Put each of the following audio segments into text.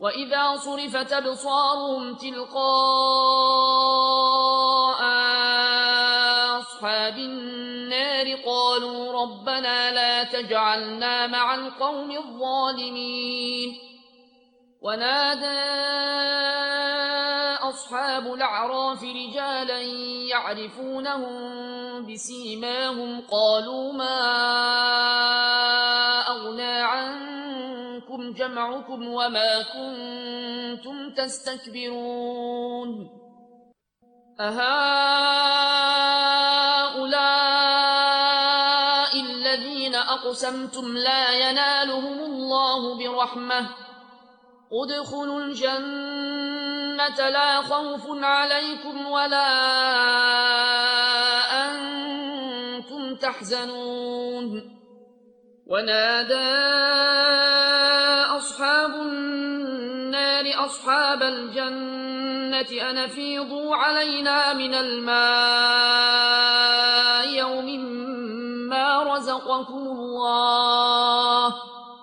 وإذا صرفت أبصارهم تلقاء أصحاب النار قالوا ربنا لا تجعلنا مع القوم الظالمين. ونادى أصحاب الأعراف رجالا يعرفونهم بسيماهم قالوا ما أغنى عنكم جمعكم وما كنتم تستكبرون أهؤلاء الذين أقسمتم لا ينالهم الله برحمة ادخلوا الجنة لا خوف عليكم ولا أنتم تحزنون. ونادى أصحاب النار أصحاب الجنة أن أفيضوا علينا من الماء يوم ما رزقكم الله.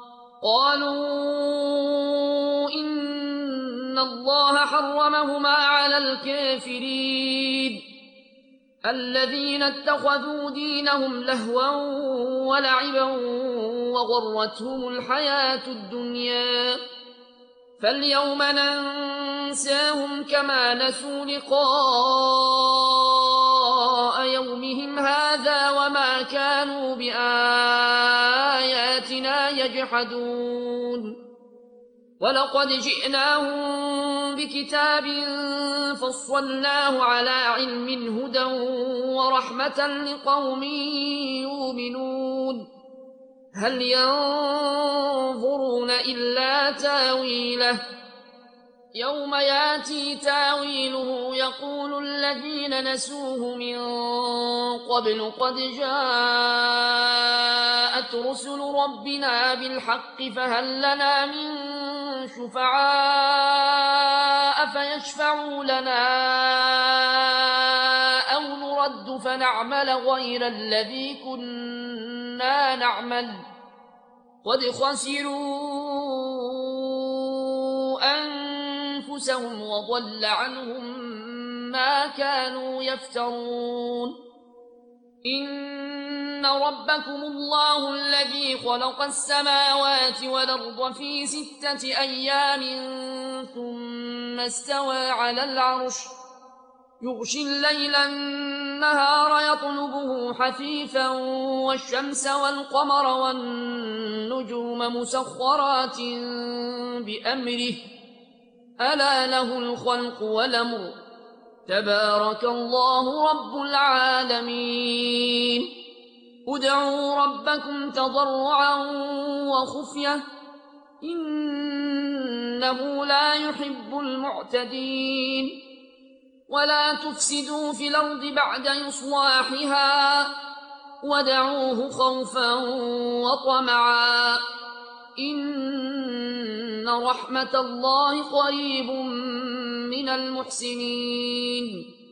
قالوا إن الله حرمهما على الكافرين الذين اتخذوا دينهم لهوا ولعبا وغرتهم الحياة الدنيا فاليوم ننساهم كما نسوا لقاء يومهم هذا وما كانوا بآياتنا يجحدون. ولقد جئناهم بكتاب فصلناه على علم هدى ورحمة لقوم يؤمنون. هل ينظرون إلا تاويله يوم ياتي تاويله يقول الذين نسوه من قبل قد جاءت رسل ربنا بالحق فهل لنا من شفعاء فيشفعوا لنا أو نرد فنعمل غير الذي كنا نعمل قد خسروا أنفسهم وضل عنهم ما كانوا يفترون. إن ربكم الله الذي خلق السماوات والأرض في 6 أيام ثم استوى على العرش يغشي الليل النهار يطلبه حثيثا والشمس والقمر والنجوم مسخرات بأمره ألا له الخلق والأمر تبارك الله رب العالمين. ادعوا ربكم تضرعا وخفية إنه لا يحب المعتدين. ولا تفسدوا في الأرض بعد إصلاحها ودعوه خوفا وطمعا إن رحمة الله قريب من المحسنين.